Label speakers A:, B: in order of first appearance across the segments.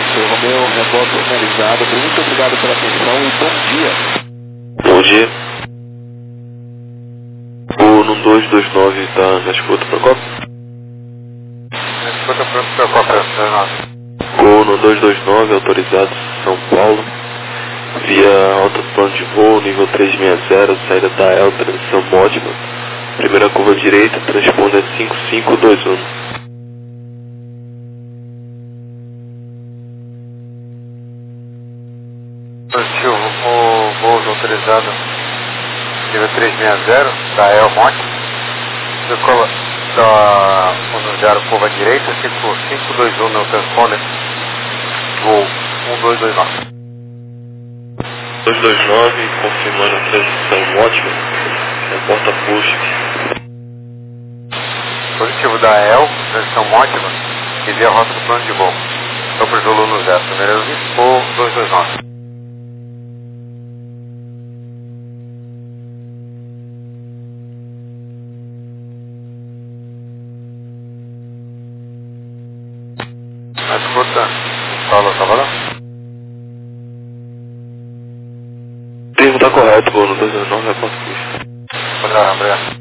A: Seu Romeu, reporte finalizado. Muito obrigado pela atenção e bom dia.
B: Bom dia. O 1229 está na escuta para qual?
C: Escuta para qual operação?
B: O 1229 autorizado São Paulo. Via alta plano de voo, nível 360, saída da El, transição Mótima. Primeira curva direita, transponder 5521.
C: O voo autorizado nível 360 da El Monte. Decola da 10 curva direita, 5521 no transponder. Voo 1229.
B: 229, confirmando a transição Mótima. Reporta push.
C: Positivo da El, transição Mótima, e via rota do plano de voo. Então para o Zulu no 0, primeiro voo 229. Na escuta, Paulo Salvador?
B: Termo está correto, voo no 229, reporta push.
C: Obrigado.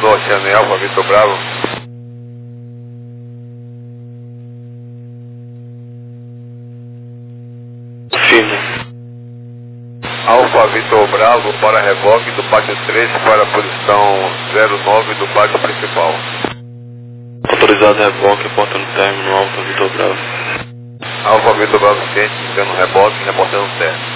C: do Oceano Alfa, Vitor Bravo.
B: Firme.
C: Alfa Vitor Bravo para reboque do pátio 3 para a posição 09 do pátio principal.
B: Autorizado reboque, porta no término, Alfa Vitor Bravo.
C: Alfa Vitor Bravo ciente, indicando reboque, reportando teste.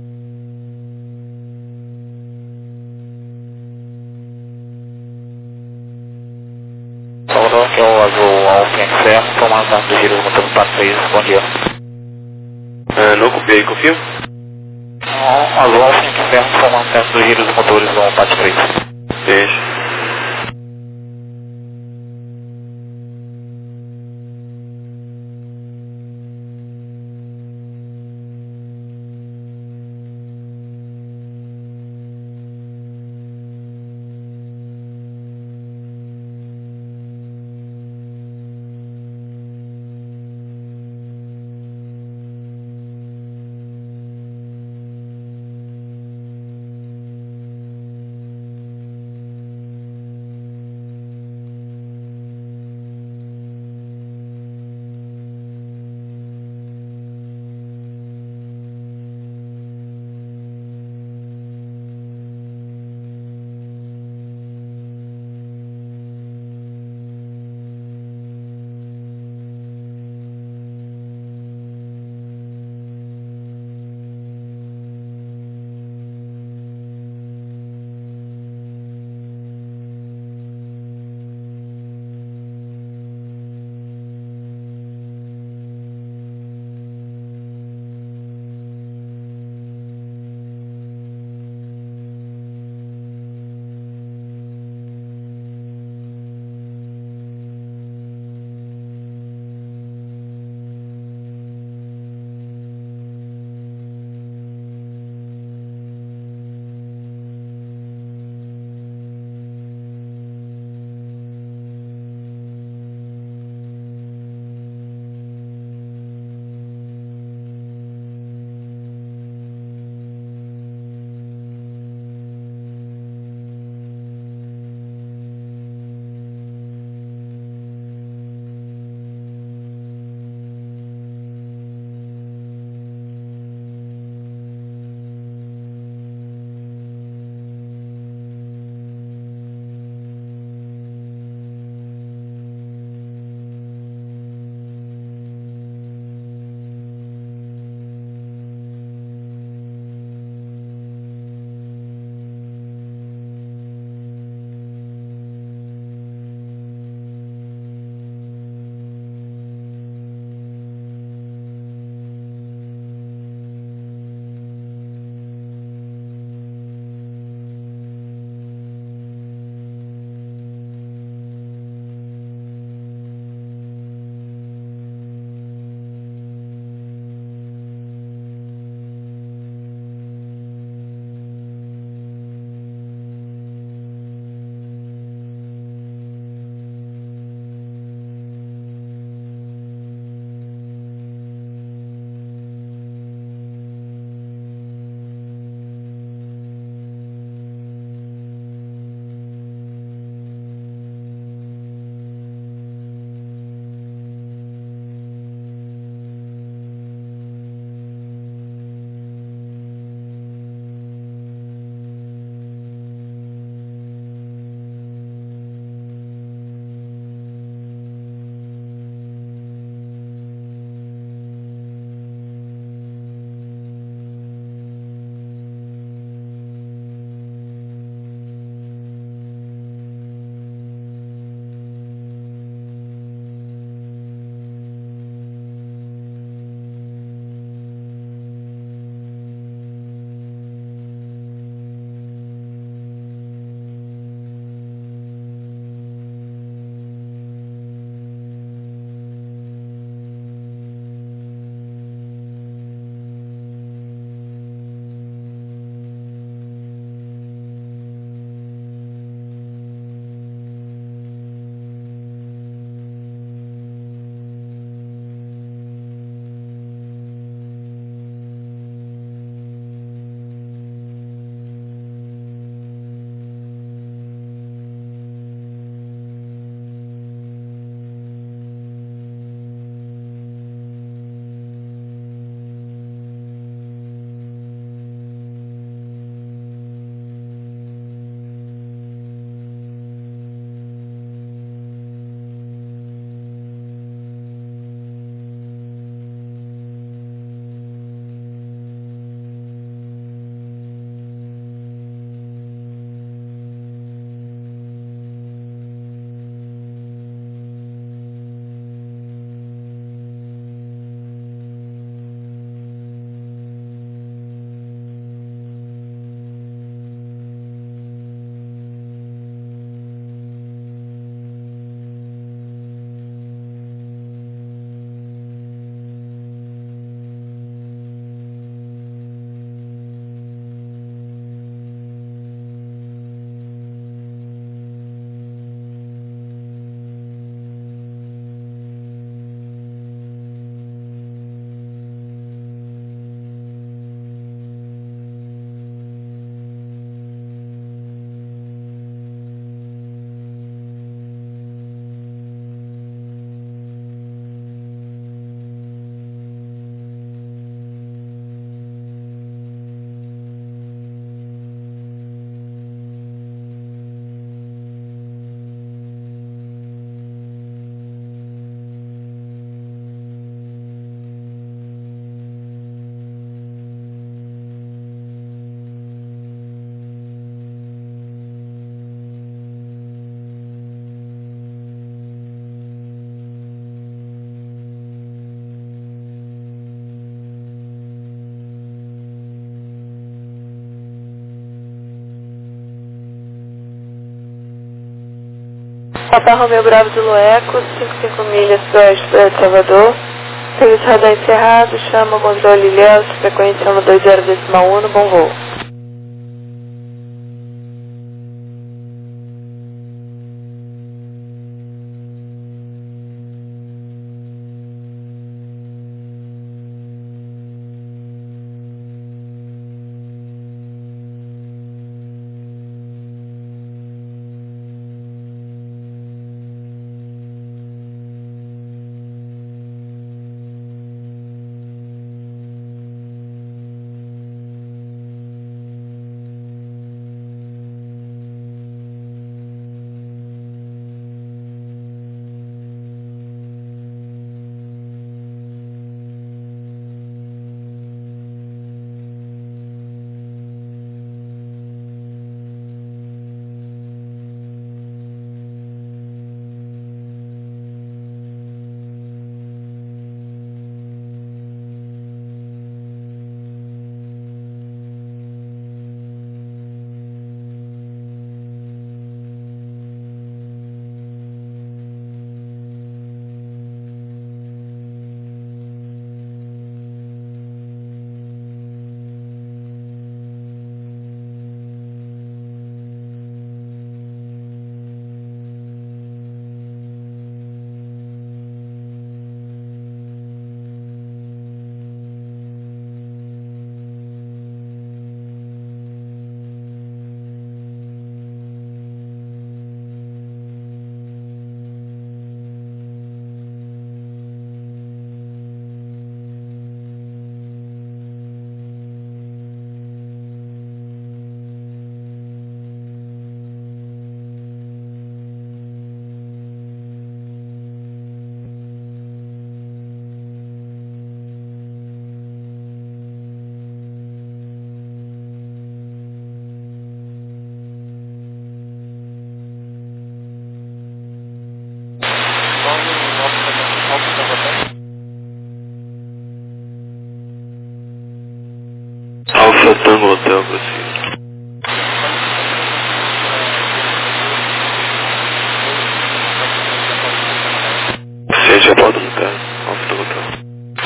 D: Salvador, que é o azul Alfa Inferno, comandante do giro do motor do pátio 3, bom dia.
B: Não copiei, confirma?
D: Azul Alfa Inferno, comandante do giro dos motores do pátio 3.
B: Beijo.
E: Papa Romeo Bravo do Lueco, 55 milhas oeste de Salvador. Serviço radar encerrado, chama controle Ilhéus, frequência 120.1, bom voo.
B: Alfa Tango Hotel, prossiga. Seja a bordo no carro, Alfa Tango Hotel.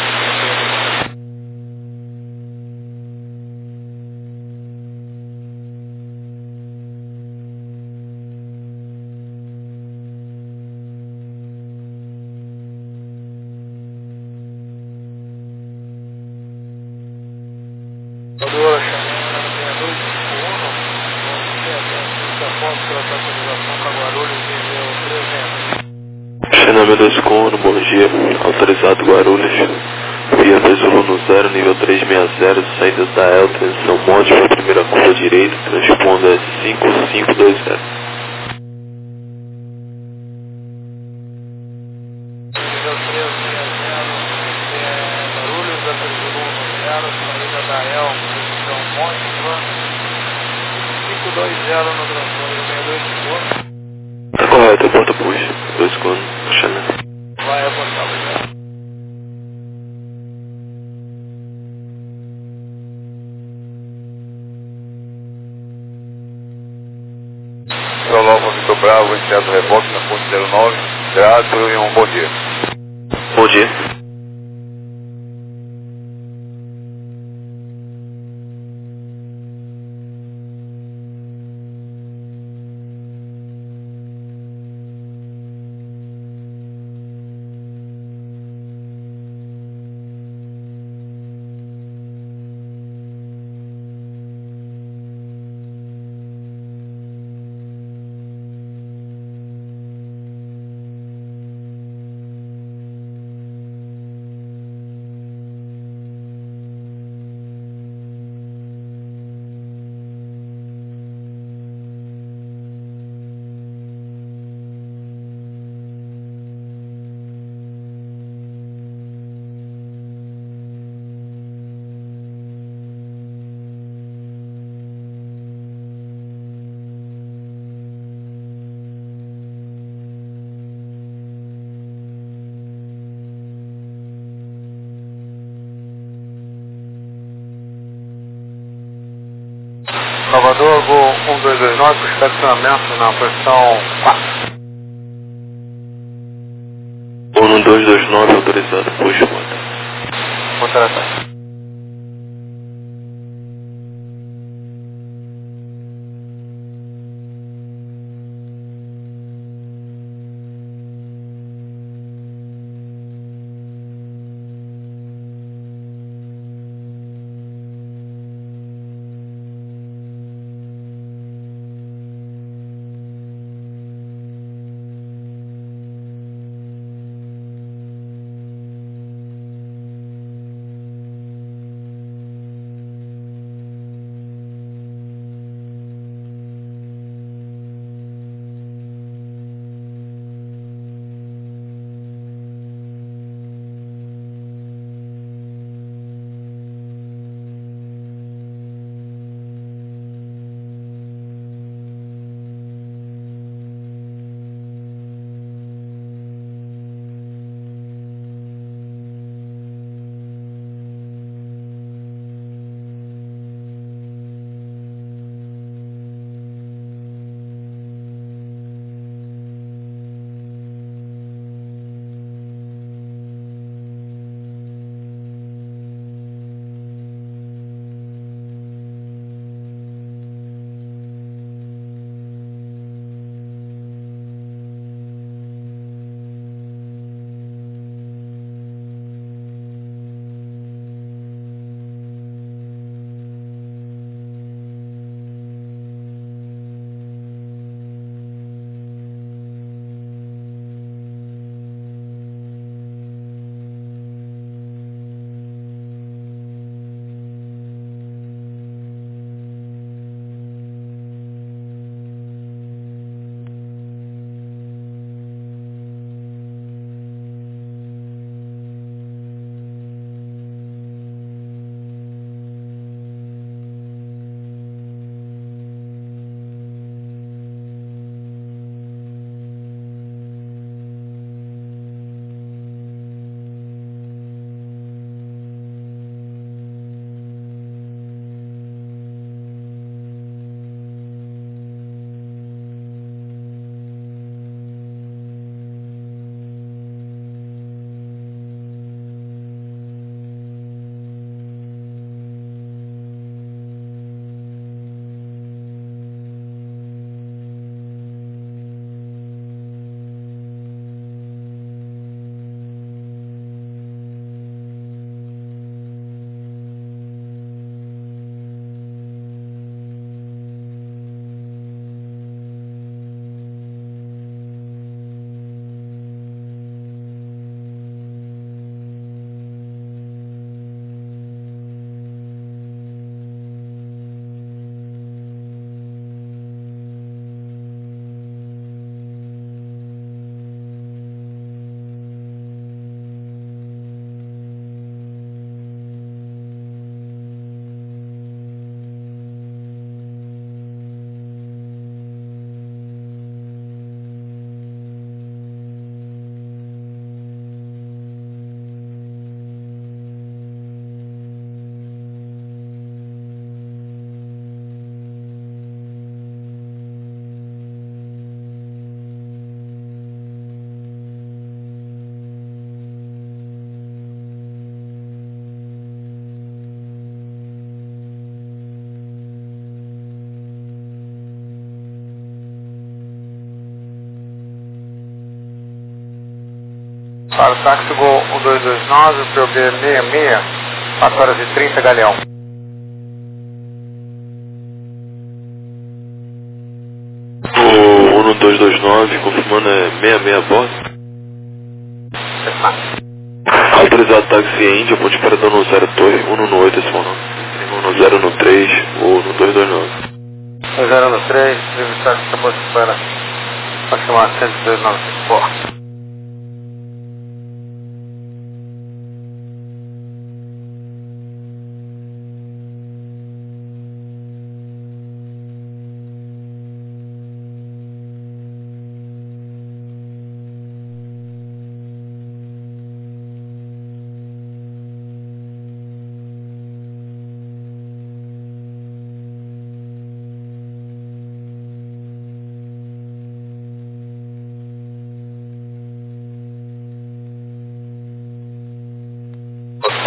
B: Xename 2 com 1, bom dia, autorizado Guarulhos, via Zulu no 0, nível 360, saída da El, transição módica, primeira curva direita, transponda 5520. Tá correto, porta push, 2 com 1, Xename.
C: Vai apontar, obrigado. São Nova Vitor Bravo, iniciado o reboque na ponte 09, grato e um bom dia.
B: Bom dia.
C: Salvador, voo 1229, estacionamento na posição 4.
B: 1229 autorizado, puxa, manda.
C: Contratar. Para o táxi Gol 1229, POB 66, 4 horas e 30, Galeão.
B: O 1229, confirmando é 66 a bordo. Autorizado táxi Índia, ponte parador no 0 Torre, 1 no 8, esse não. 1 no 0 no 3, ou no 229.
C: 0 no 3, entrevistado que acabou de para aproximar 10294.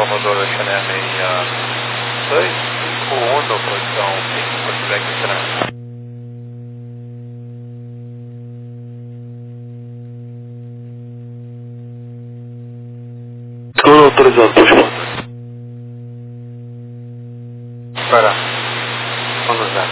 C: Salvador, Chanel 62, 51, posição 5, Porto Alegre, Chanel.
B: Estou autorizado, por favor.
C: Espera. Vamos lá.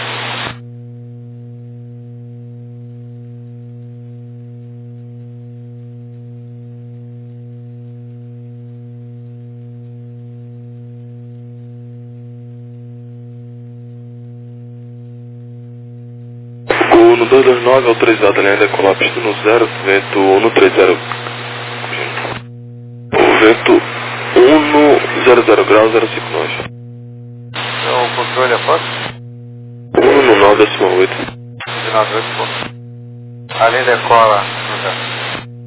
B: Gol no 229, autorizado, linha decolar, pista no 0, vento 130. O vento 100 graus, 05 nós.
C: O controle é quanto?
B: 1 no 9,8.
C: 19,8. A linha decola no 0.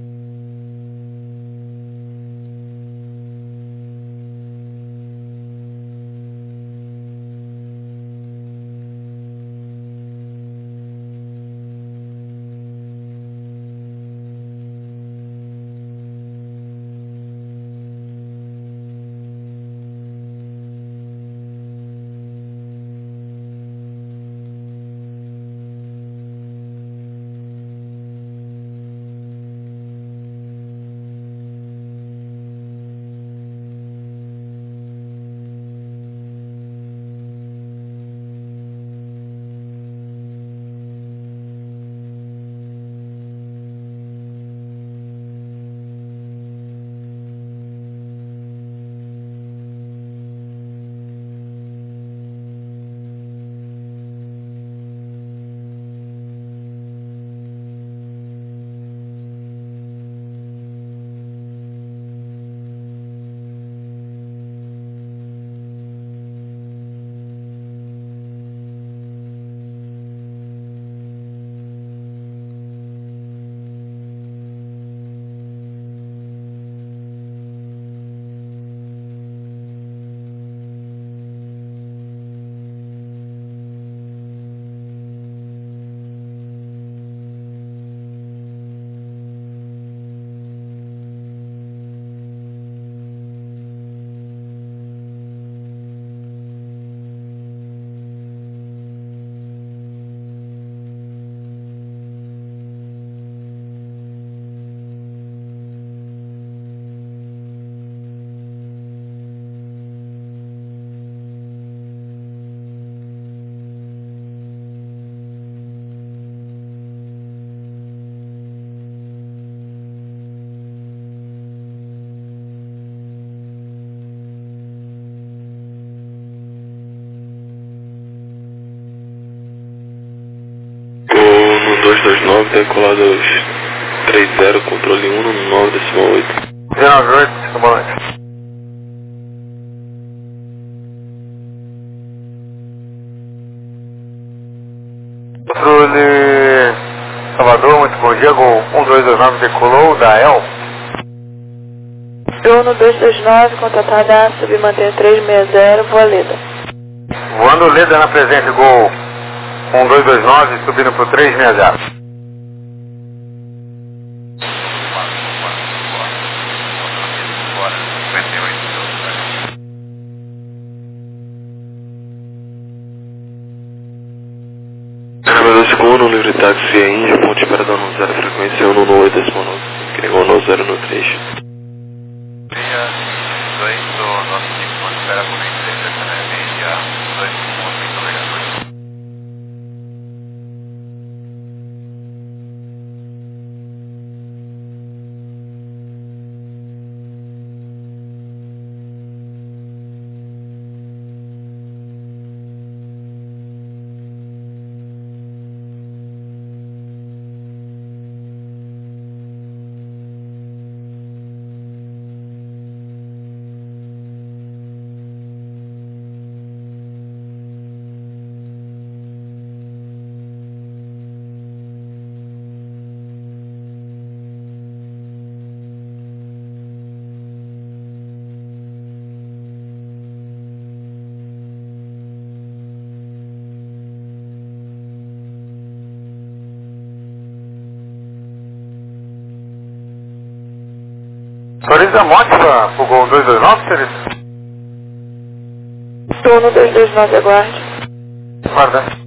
B: No 229, decolado 30, controle 1 no 9,8.
C: 19,8, comandante. Controle Salvador, muito bom dia, Gol 1229 decolou da EL.
E: Turno 229, contatada a submanter 360, voa Leda.
C: Voando Leda na presente, Gol 1229, subindo pro 360.
B: Segundo, livre táxi Índia, ponte para dar no 0, frequência 1 no 8, decimal 9, agregou no 0 no 3.
C: Autoriza a moto para o Gol 229, senhorita?
E: Turno 229, aguarde.
C: Guarda.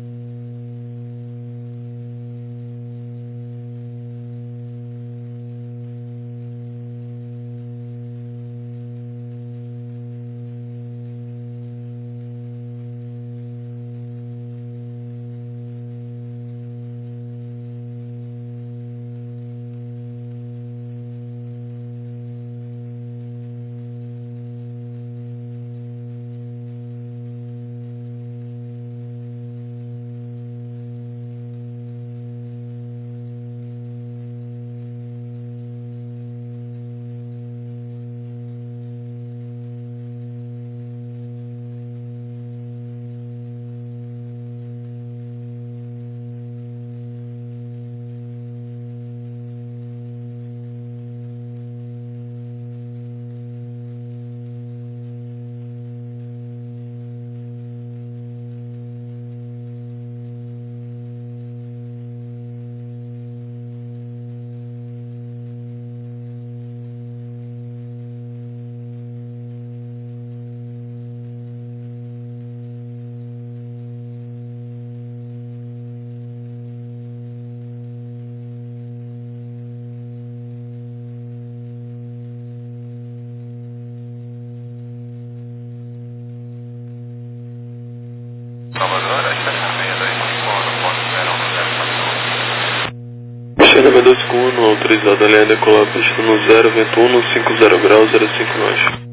B: China 621, autorizado a linha decolar, pista no 0, vento 150 graus, 05 nós.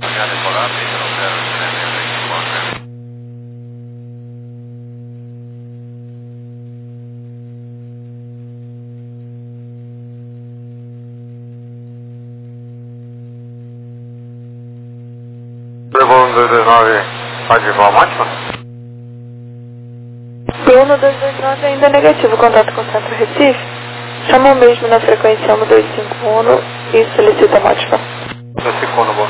C: Levou 229, pode voar máxima?
E: Turno 229 ainda negativo, contato com o Centro Recife. Chama o mesmo na frequência 1251 e solicita modificação.
C: 251, bom.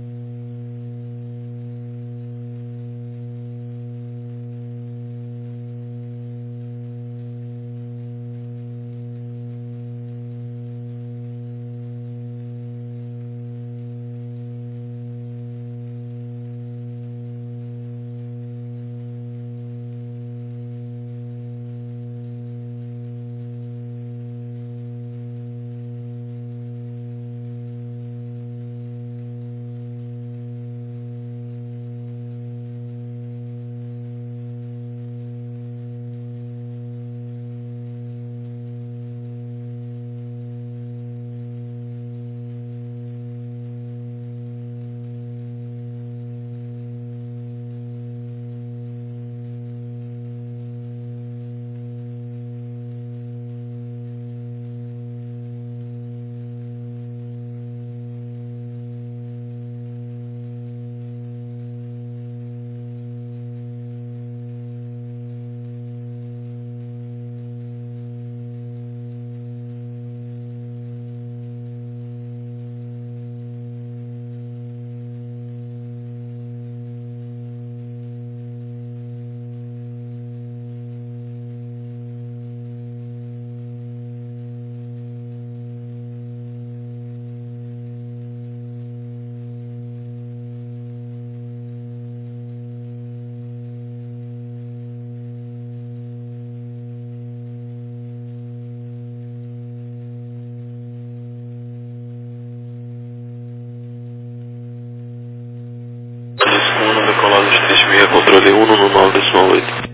B: Decolado 36, controle 1 no 9,8.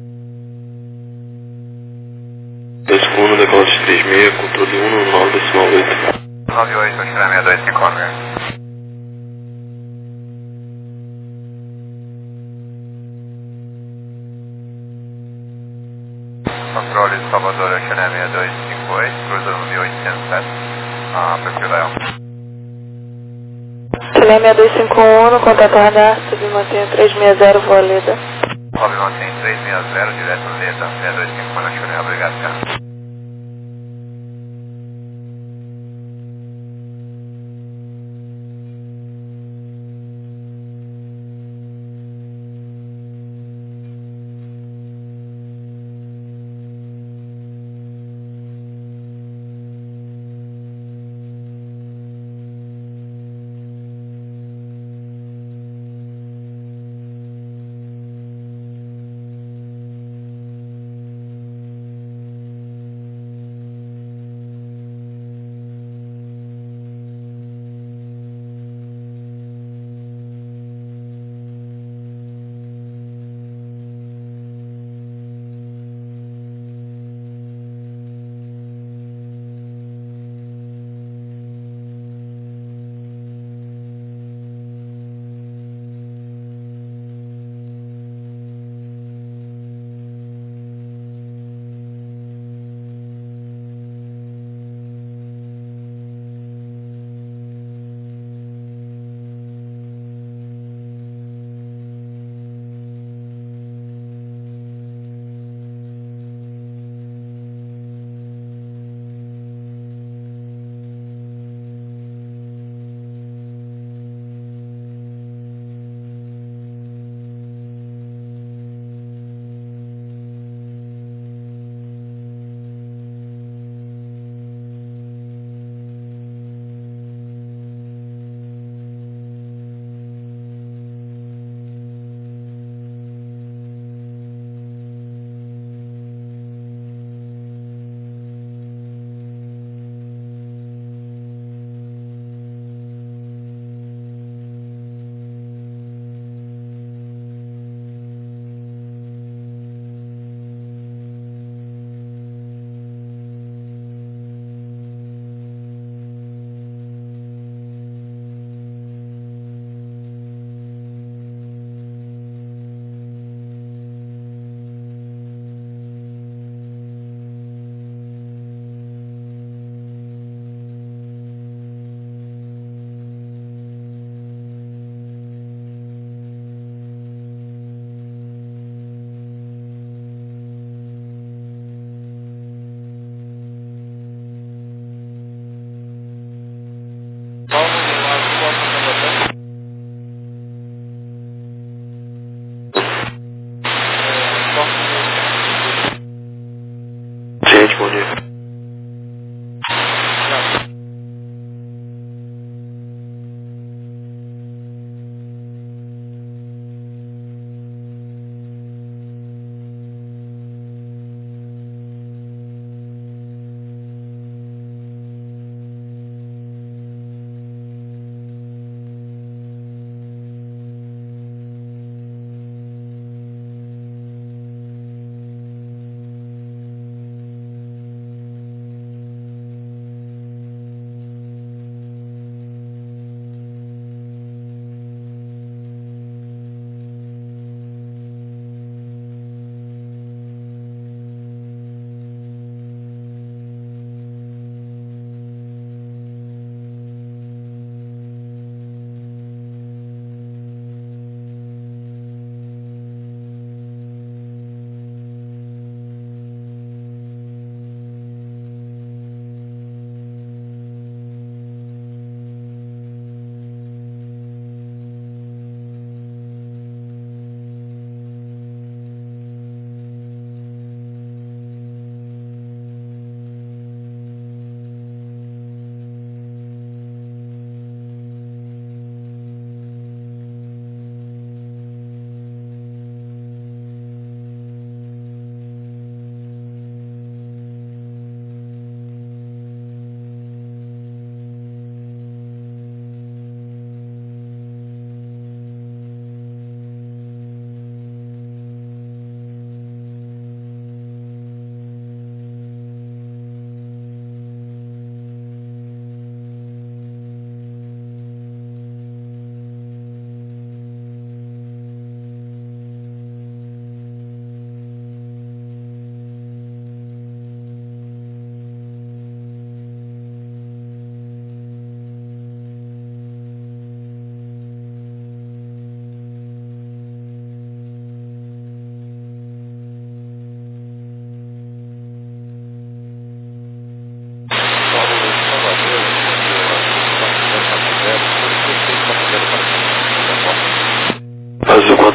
B: 251, decolado 36, controle 1 no 9,8.
C: 98, China 6251. Controle de Salvador, China 6258, cruzando 1807, perfil Leão.
E: Chile 6251, contato radar, submantenha 360, Voaleda.
C: Sobe mantém 360, direto Leda, 625 na China, obrigado, cara.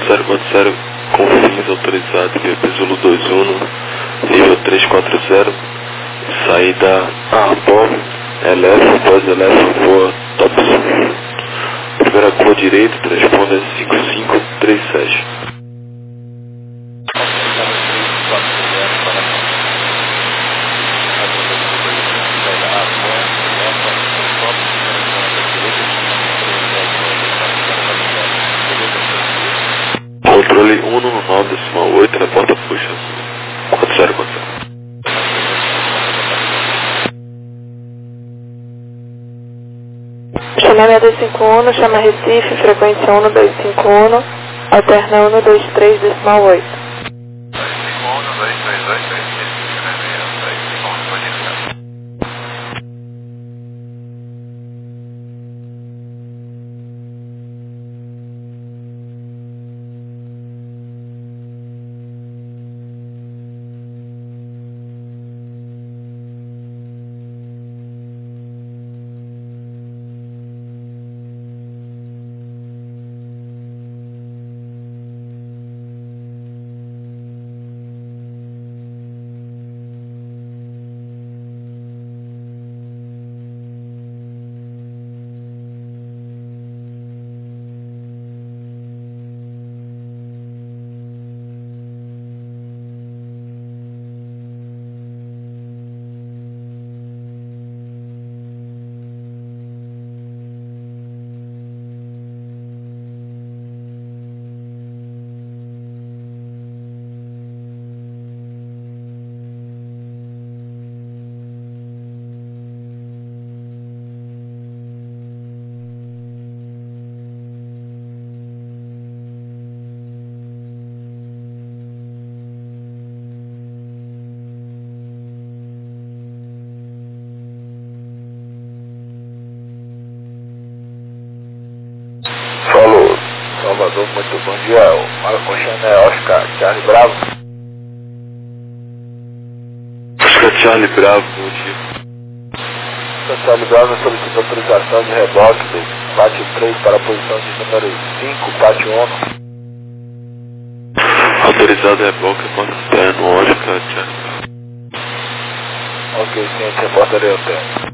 B: 4040, com fins autorizados via Pisulo 21, nível 340, saída Arbor, LF, após LF, voa Topson. Primeira curva direita, transponder 5537. Controle 199,8, reporta puxa 4040.
E: Chama 6251, chama Recife, frequência 1251, alterna 123,8.
C: 251, 222,
F: Falou, Salvador, muito bom dia. O Marco Chanel, Oscar, Charlie Bravo.
B: Oscar Charlie Bravo, bom dia.
F: Oscar Charlie Bravo solicita autorização de reboque do pátio 3 para a posição de número 5, pátio 1.
B: Autorizado reboque, quarto no Oscar Charlie Bravo.
F: Ok, ciente, reportarei o tempo.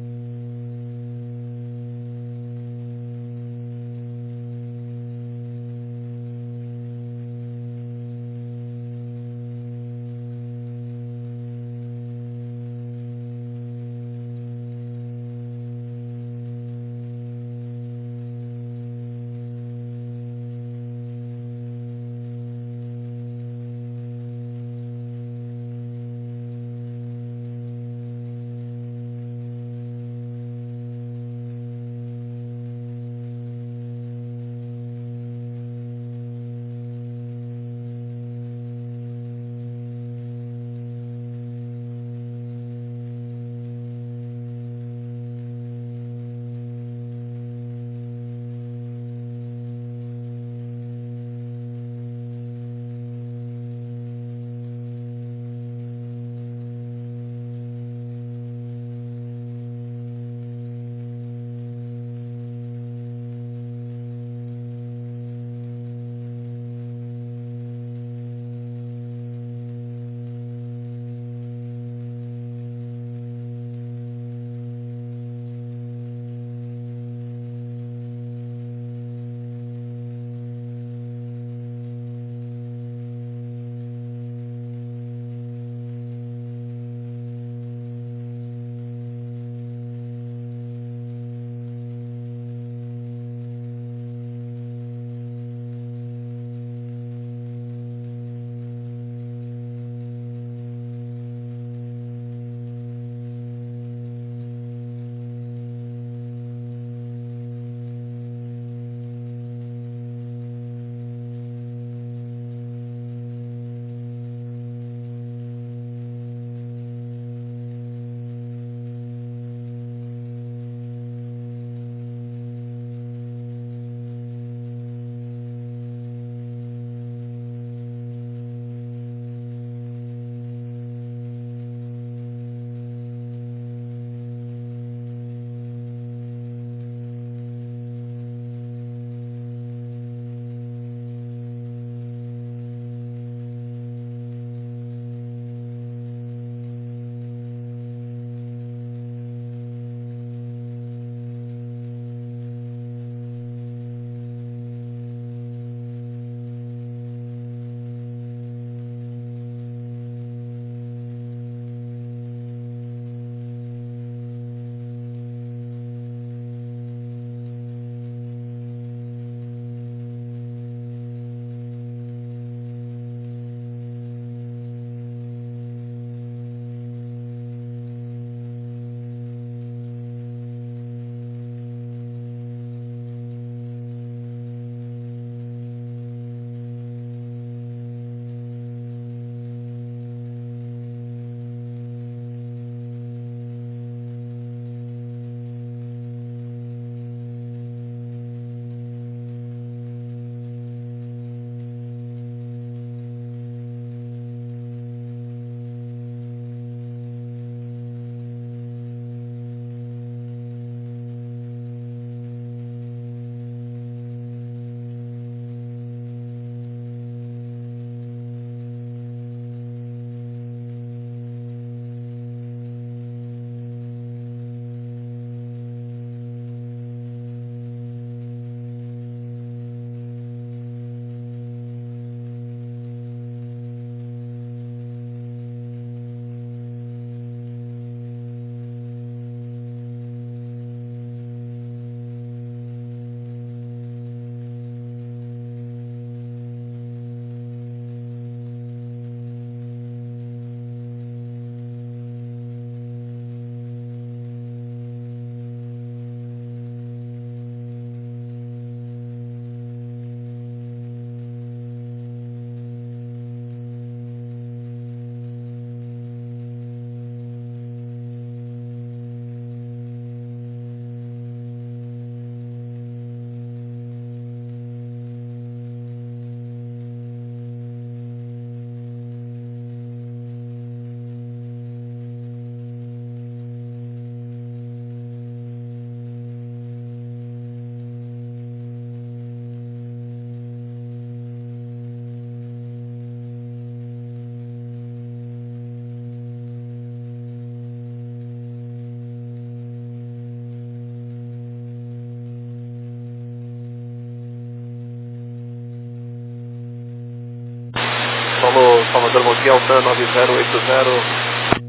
F: Salvador, bom dia, Altan 9080.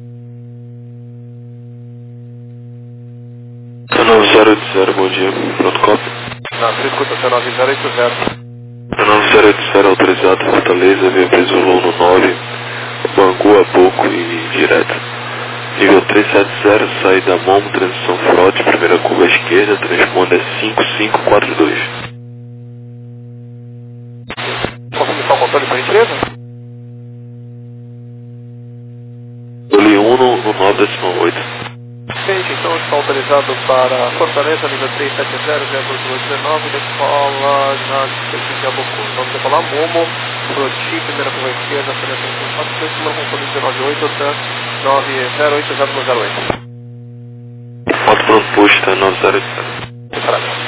B: 9080, bom dia, pronto, copy.
F: Não, você escuta, seu 9080.
B: 9080 autorizado, Fortaleza, via preso voo no 9, Bangu, Aboco e direto. Nível 370, saída Momo, transição Frota, primeira curva à esquerda, transponder 5542.
F: Consegue só o controle, por gentileza?
B: Controle 1 no 9,8.
F: Gente, então está autorizado para Fortaleza, nível 370, 02219, da escola ginásio de Abocu. Vamos decolar Momo, Froti, primeira curva à esquerda, seleção 542, número controle 198, OTAN 908008.
B: Foto pronto, posta 9080.
F: Parabéns.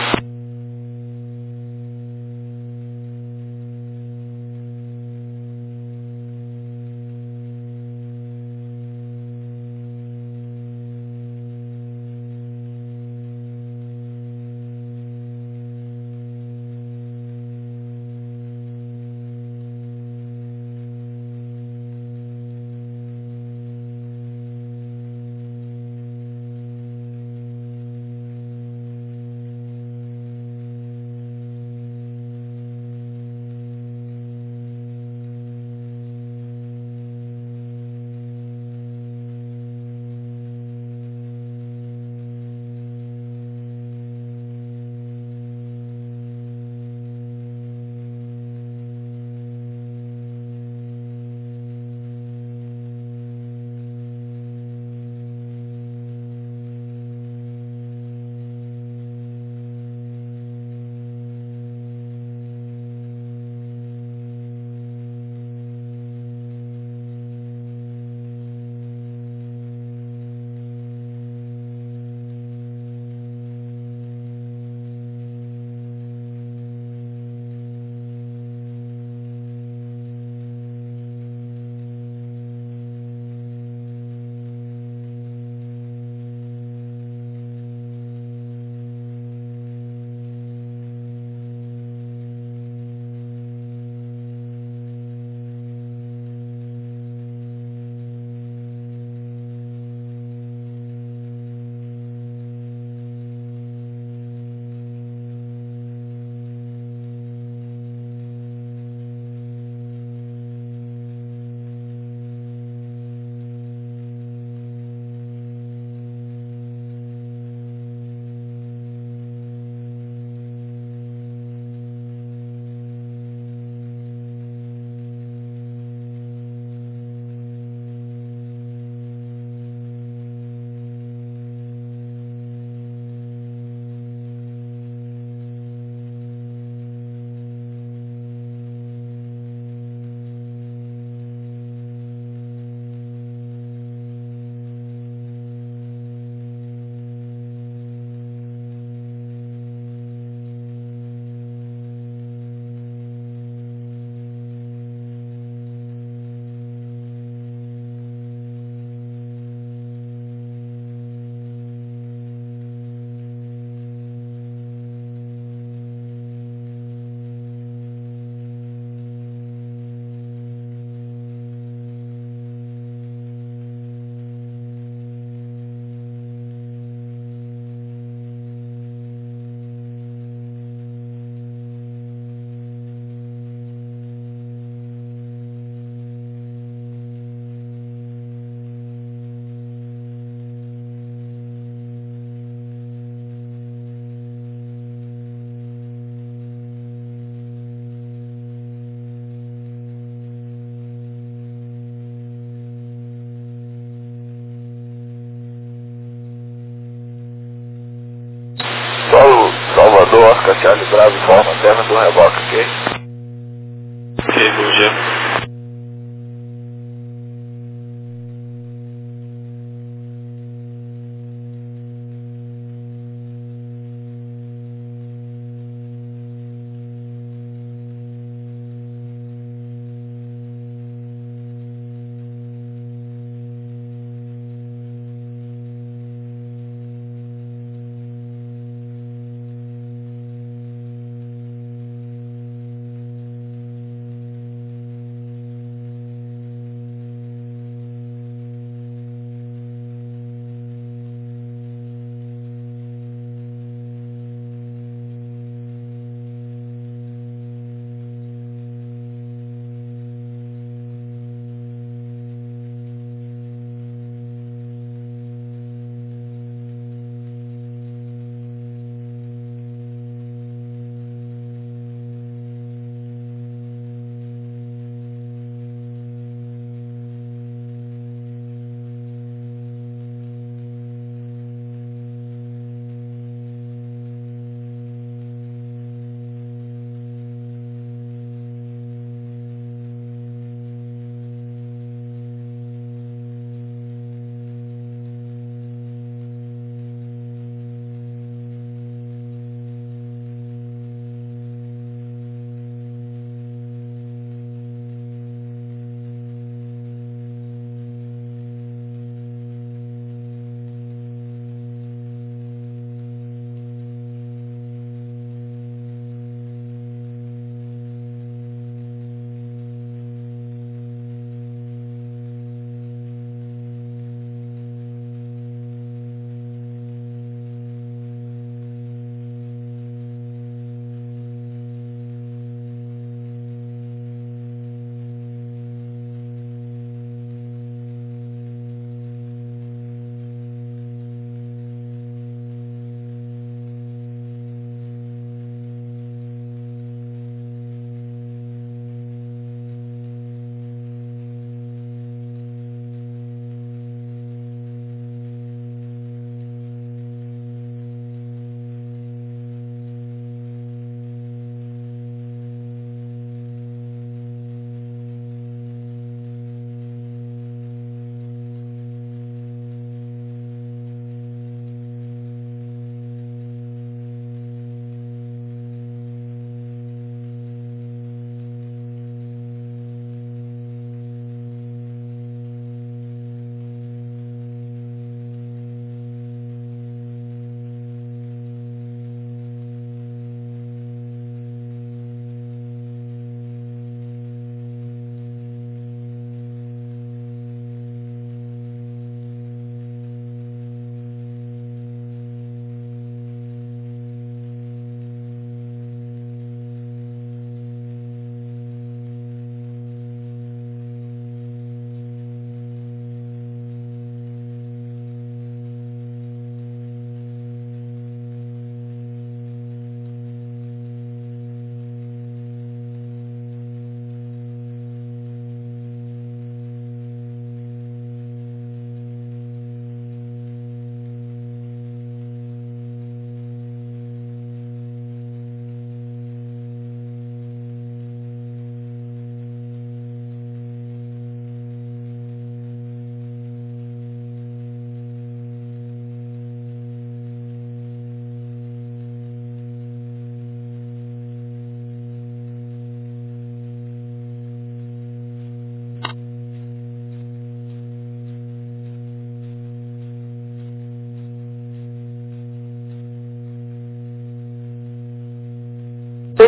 F: Salvador, Oscar Charlie Bravo, forma terra do reboque, ok?
B: Ok, bom dia.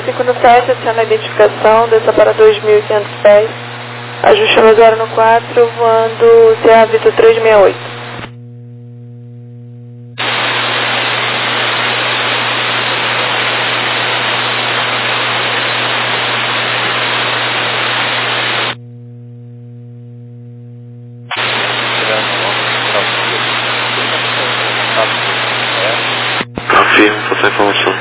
E: 5 no 7, acena a identificação, desça para 2.500 pés. Ajuste no 0 no 4, voando CA Vitor 368.
B: Confirmo, passar a informação.